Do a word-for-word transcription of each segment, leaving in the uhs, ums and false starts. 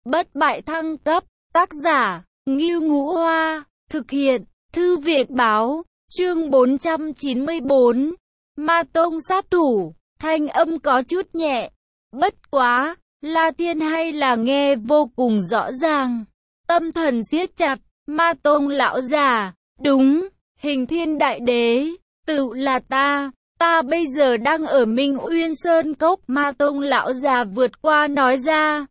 bất bại thăng cấp, tác giả, Ngưu Ngũ Hoa, thực hiện, Thư viện báo, chương bốn trăm chín mươi bốn, Ma Tông sát thủ, thanh âm có chút nhẹ, bất quá, La Thiên hay là nghe vô cùng rõ ràng, tâm thần siết chặt, Ma Tông lão già, đúng, Hình Thiên Đại Đế, tự là ta. Ta bây giờ đang ở Minh Uyên Sơn Cốc, Ma Tông lão già vượt qua nói ra.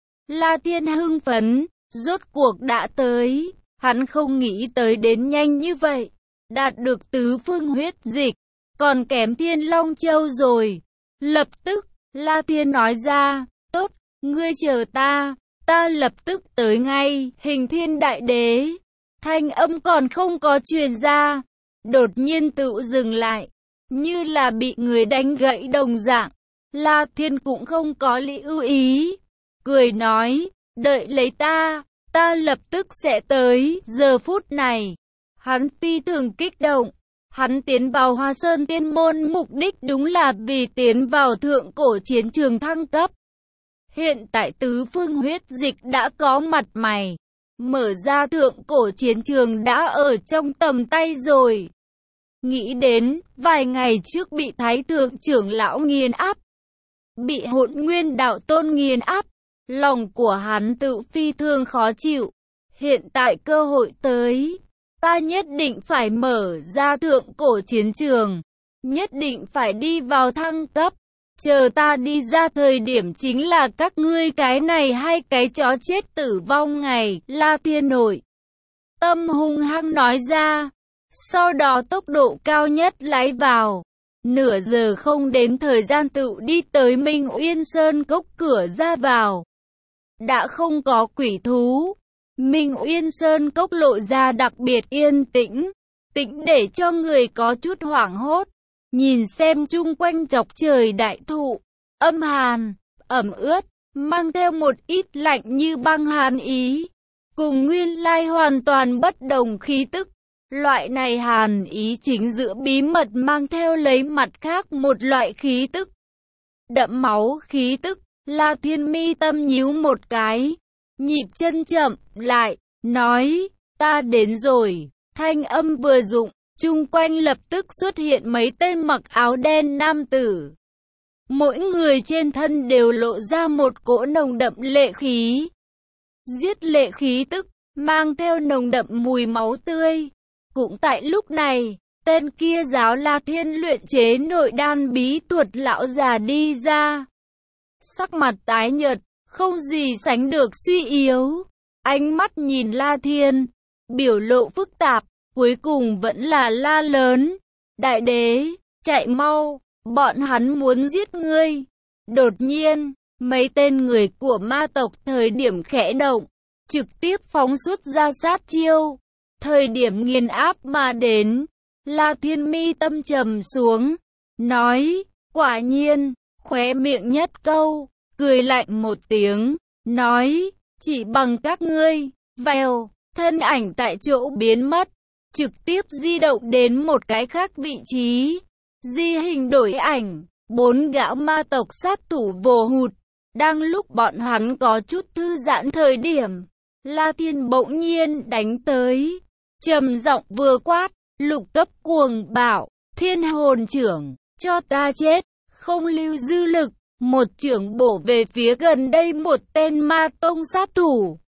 La Thiên hưng phấn, rốt cuộc đã tới, hắn không nghĩ tới đến nhanh như vậy, đạt được tứ phương huyết dịch, còn kém Thiên Long Châu rồi. Lập tức, La Thiên nói ra, tốt, ngươi chờ ta, ta lập tức tới ngay. Hình Thiên Đại Đế, thanh âm còn không có truyền ra, đột nhiên tự dừng lại. Như là bị người đánh gãy đồng dạng, La Thiên cũng không có lý ưu ý, cười nói, đợi lấy ta, ta lập tức sẽ tới. Giờ phút này, hắn phi thường kích động, hắn tiến vào Hoa Sơn Tiên Môn mục đích đúng là vì tiến vào thượng cổ chiến trường thăng cấp. Hiện tại tứ phương huyết dịch đã có mặt mày, mở ra thượng cổ chiến trường đã ở trong tầm tay rồi. Nghĩ đến, vài ngày trước bị Thái Thượng trưởng lão nghiền áp, bị Hỗn Nguyên Đạo Tôn nghiền áp, lòng của hắn tự phi thường khó chịu. Hiện tại cơ hội tới, ta nhất định phải mở ra thượng cổ chiến trường, nhất định phải đi vào thăng cấp. Chờ ta đi ra thời điểm chính là các ngươi cái này hai cái chó chết tử vong ngày. La Thiên nội tâm hung hăng nói ra. Sau đó tốc độ cao nhất lái vào, nửa giờ không đến thời gian tự đi tới Minh Uyên Sơn Cốc cửa ra vào. Đã không có quỷ thú, Minh Uyên Sơn Cốc lộ ra đặc biệt yên tĩnh, tĩnh để cho người có chút hoảng hốt. Nhìn xem chung quanh chọc trời đại thụ, âm hàn, ẩm ướt, mang theo một ít lạnh như băng hàn ý, cùng nguyên lai hoàn toàn bất đồng khí tức. Loại này hàn ý chính giữa bí mật mang theo lấy mặt khác một loại khí tức. Đậm máu khí tức, La Thiên mi tâm nhíu một cái, nhịp chân chậm lại, nói, ta đến rồi. Thanh âm vừa dụng, chung quanh lập tức xuất hiện mấy tên mặc áo đen nam tử. Mỗi người trên thân đều lộ ra một cỗ nồng đậm lệ khí. Giết lệ khí tức, mang theo nồng đậm mùi máu tươi. Cũng tại lúc này, tên kia giáo La Thiên luyện chế nội đan bí thuật lão già đi ra. Sắc mặt tái nhợt, không gì sánh được suy yếu. Ánh mắt nhìn La Thiên, biểu lộ phức tạp, cuối cùng vẫn là la lớn. Đại đế, chạy mau, bọn hắn muốn giết ngươi. Đột nhiên, mấy tên người của ma tộc thời điểm khẽ động, trực tiếp phóng xuất ra sát chiêu. Thời điểm nghiền áp mà đến, La Thiên mi tâm trầm xuống, nói, quả nhiên, khóe miệng nhất câu, cười lạnh một tiếng, nói, chỉ bằng các ngươi, vèo, thân ảnh tại chỗ biến mất, trực tiếp di động đến một cái khác vị trí, di hình đổi ảnh, bốn gã ma tộc sát thủ vồ hụt, đang lúc bọn hắn có chút thư giãn thời điểm, La Thiên bỗng nhiên đánh tới. Trầm giọng vừa quát, lục cấp cuồng bạo, thiên hồn trưởng, cho ta chết, không lưu dư lực, một trưởng bổ về phía gần đây một tên ma tông sát thủ.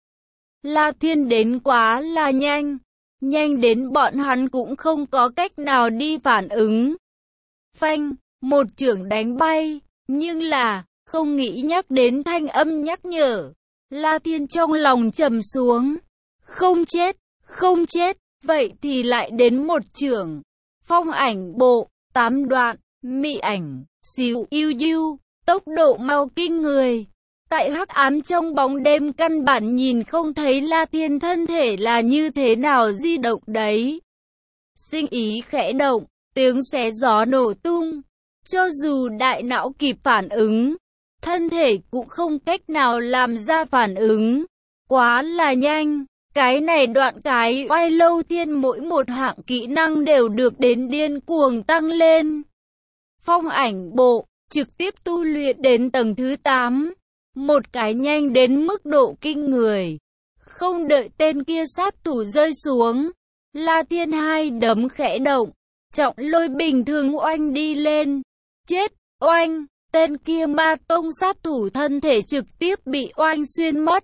La Thiên đến quá là nhanh, nhanh đến bọn hắn cũng không có cách nào đi phản ứng. Phanh, một trưởng đánh bay, nhưng là, không nghĩ nhắc đến thanh âm nhắc nhở. La Thiên trong lòng trầm xuống, không chết. Không chết, vậy thì lại đến một trưởng. Phong ảnh bộ, tám đoạn, mị ảnh, xíu yêu yêu, tốc độ mau kinh người. Tại hắc ám trong bóng đêm căn bản nhìn không thấy La Thiên thân thể là như thế nào di động đấy. Sinh ý khẽ động, tiếng xé gió nổ tung. Cho dù đại não kịp phản ứng, thân thể cũng không cách nào làm ra phản ứng. Quá là nhanh. Cái này đoạn cái oai lâu thiên mỗi một hạng kỹ năng đều được đến điên cuồng tăng lên. Phong ảnh bộ, trực tiếp tu luyện đến tầng thứ tám. một cái nhanh đến mức độ kinh người. Không đợi tên kia sát thủ rơi xuống, La Thiên hai đấm khẽ động, trọng lôi bình thường oanh đi lên. Chết, oanh, tên kia ma tông sát thủ thân thể trực tiếp bị oanh xuyên mất.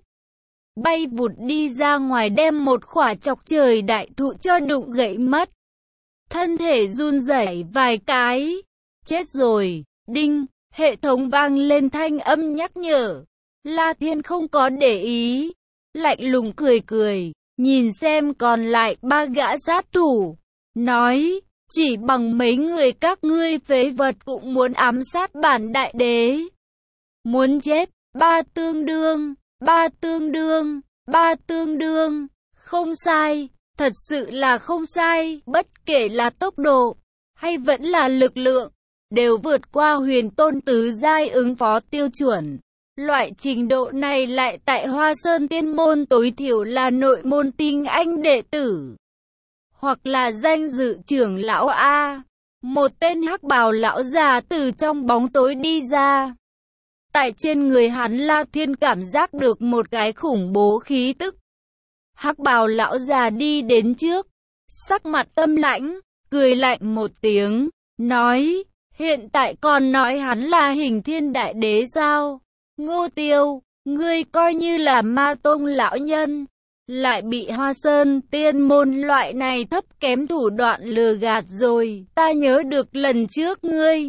Bay vụt đi ra ngoài đem một khỏa chọc trời đại thụ cho đụng gãy mất. Thân thể run rẩy vài cái. Chết rồi, đinh, hệ thống vang lên thanh âm nhắc nhở. La Thiên không có để ý, lạnh lùng cười cười, nhìn xem còn lại ba gã sát thủ, nói, chỉ bằng mấy người các ngươi phế vật cũng muốn ám sát bản đại đế. Muốn chết, ba tương đương, ba tương đương, ba tương đương, không sai, thật sự là không sai, bất kể là tốc độ, hay vẫn là lực lượng, đều vượt qua huyền tôn tứ giai ứng phó tiêu chuẩn. Loại trình độ này lại tại Hoa Sơn Tiên Môn tối thiểu là nội môn tinh anh đệ tử, hoặc là danh dự trưởng lão A. Một tên hắc bào lão già từ trong bóng tối đi ra. Tại trên người hắn La Thiên cảm giác được một cái khủng bố khí tức. Hắc bào lão già đi đến trước, sắc mặt âm lãnh, cười lạnh một tiếng, nói, hiện tại còn nói hắn là Hình Thiên Đại Đế sao? Ngô Tiêu, ngươi coi như là ma tông lão nhân, lại bị Hoa Sơn Tiên Môn loại này thấp kém thủ đoạn lừa gạt rồi. Ta nhớ được lần trước ngươi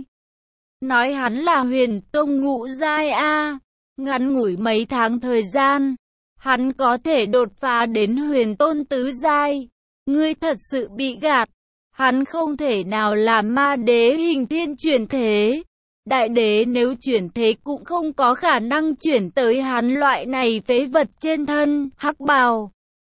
nói hắn là huyền tông ngũ giai a, ngắn ngủi mấy tháng thời gian, hắn có thể đột phá đến huyền tôn tứ giai. Ngươi thật sự bị gạt, hắn không thể nào là ma đế Hình Thiên chuyển thế. Đại đế nếu chuyển thế cũng không có khả năng chuyển tới hắn loại này phế vật trên thân. Hắc bào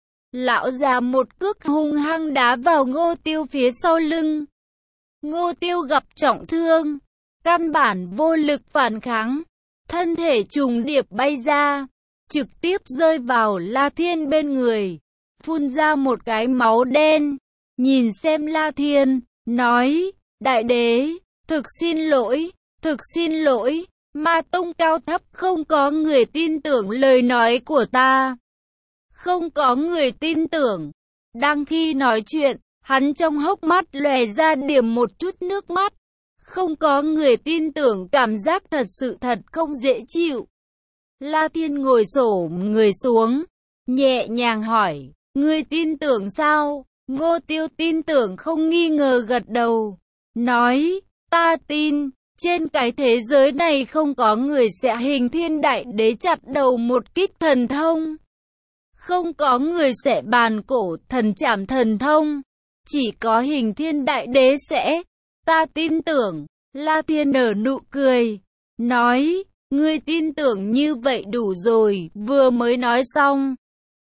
lão già một cước hung hăng đá vào Ngô Tiêu phía sau lưng. Ngô Tiêu gặp trọng thương, căn bản vô lực phản kháng, thân thể trùng điệp bay ra, trực tiếp rơi vào La Thiên bên người, phun ra một cái máu đen. Nhìn xem La Thiên, nói, đại đế, thực xin lỗi, thực xin lỗi, ma tông cao thấp không có người tin tưởng lời nói của ta. Không có người tin tưởng. Đang khi nói chuyện, hắn trong hốc mắt lòe ra điểm một chút nước mắt. Không có người tin tưởng, cảm giác thật sự thật không dễ chịu. La Thiên ngồi xổm người xuống, nhẹ nhàng hỏi, ngươi tin tưởng sao? Ngô Tiêu tin tưởng không nghi ngờ gật đầu, nói, ta tin, trên cái thế giới này không có người sẽ Hình Thiên Đại Đế chặt đầu một kích thần thông. Không có người sẽ bàn cổ thần trảm thần thông. Chỉ có Hình Thiên Đại Đế sẽ. Ta tin tưởng. La Thiên nở nụ cười, nói, ngươi tin tưởng như vậy đủ rồi. Vừa mới nói xong,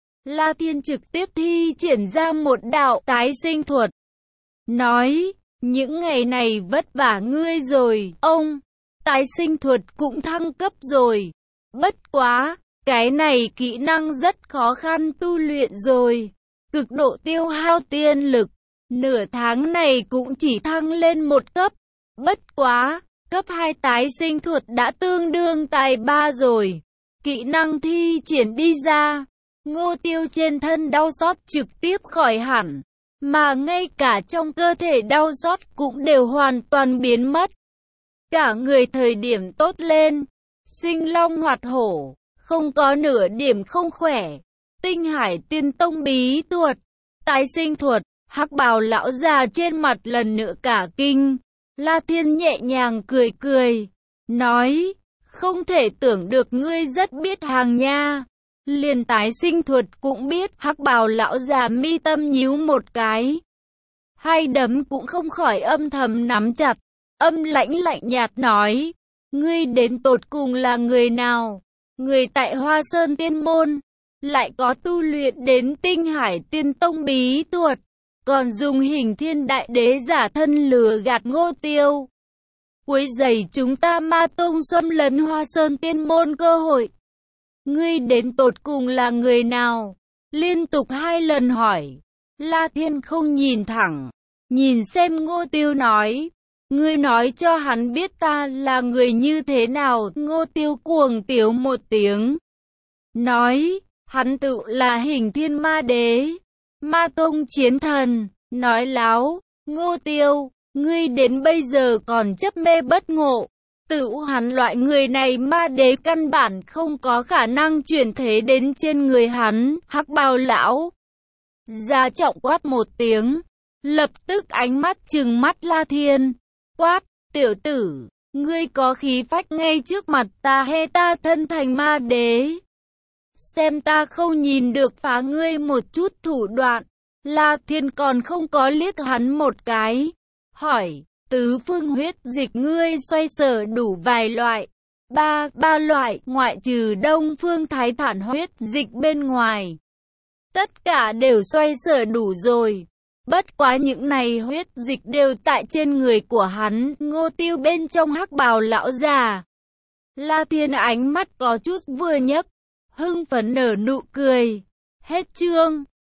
La Thiên trực tiếp thi triển ra một đạo tái sinh thuật, nói, những ngày này vất vả ngươi rồi, ông. Tái sinh thuật cũng thăng cấp rồi. Bất quá, cái này kỹ năng rất khó khăn tu luyện rồi. Cực độ tiêu hao tiên lực. Nửa tháng này cũng chỉ thăng lên một cấp. Bất quá, cấp hai tái sinh thuật đã tương đương tài ba rồi. Kỹ năng thi triển đi ra, Ngô Tiêu trên thân đau xót trực tiếp khỏi hẳn. Mà ngay cả trong cơ thể đau xót cũng đều hoàn toàn biến mất. Cả người thời điểm tốt lên, sinh long hoạt hổ, không có nửa điểm không khỏe. Tinh Hải Tiên Tông bí thuật, tái sinh thuật, hắc bào lão già trên mặt lần nữa cả kinh. La Thiên nhẹ nhàng cười cười, nói, không thể tưởng được ngươi rất biết hàng nha. Liền tái sinh thuật cũng biết. Hắc bào lão già mi tâm nhíu một cái, hai đấm cũng không khỏi âm thầm nắm chặt, âm lãnh lạnh nhạt nói, ngươi đến tột cùng là người nào? Người tại Hoa Sơn Tiên Môn, lại có tu luyện đến Tinh Hải Tiên Tông bí thuật, còn dùng Hình Thiên Đại Đế giả thân lừa gạt Ngô Tiêu, quấy rầy chúng ta ma tông xâm lấn Hoa Sơn Tiên Môn cơ hội. Ngươi đến tột cùng là người nào? Liên tục hai lần hỏi. La Thiên không nhìn thẳng, nhìn xem Ngô Tiêu nói, Ngươi nói cho hắn biết ta là người như thế nào. Ngô Tiêu cuồng tiếu một tiếng, nói, hắn tự là Hình Thiên Ma Đế, Ma Tông chiến thần. Nói láo, Ngô Tiêu, ngươi đến bây giờ còn chấp mê bất ngộ. Tự hắn loại người này Ma Đế căn bản không có khả năng chuyển thế đến trên người hắn. Hắc Bào lão ra trọng quát một tiếng, lập tức ánh mắt trừng mắt La Thiên, quát, tiểu tử, ngươi có khí phách ngay trước mặt ta hay ta thân thành Ma Đế? Xem ta không nhìn được phá ngươi một chút thủ đoạn. La Thiên còn không có liếc hắn một cái, hỏi, tứ phương huyết dịch ngươi xoay sở đủ vài loại? Ba, ba loại, ngoại trừ Đông Phương Thái Thản huyết dịch bên ngoài. Tất cả đều xoay sở đủ rồi. Bất quá những này huyết dịch đều tại trên người của hắn. Ngô Tiêu bên trong hắc bào lão già. La Thiên ánh mắt có chút vừa nhấc, hưng phấn nở nụ cười. Hết chương.